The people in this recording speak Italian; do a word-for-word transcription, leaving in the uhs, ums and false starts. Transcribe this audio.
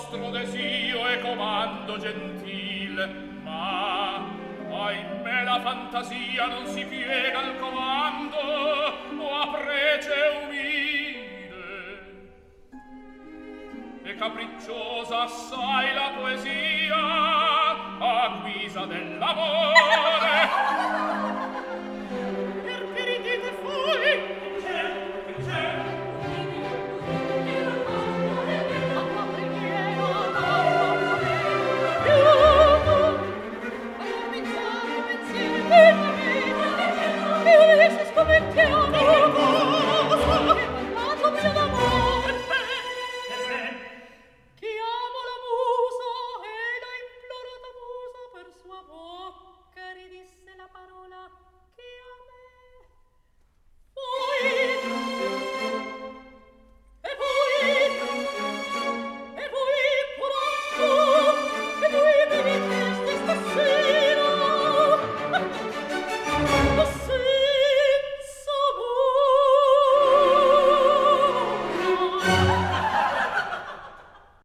vostro desio e comando gentil, ma ahimè la fantasia non si piega al comando o a prece umile. E capricciosa assai la poesia a guisa dell'amore. Perché ridete fuori? Ridisse la parola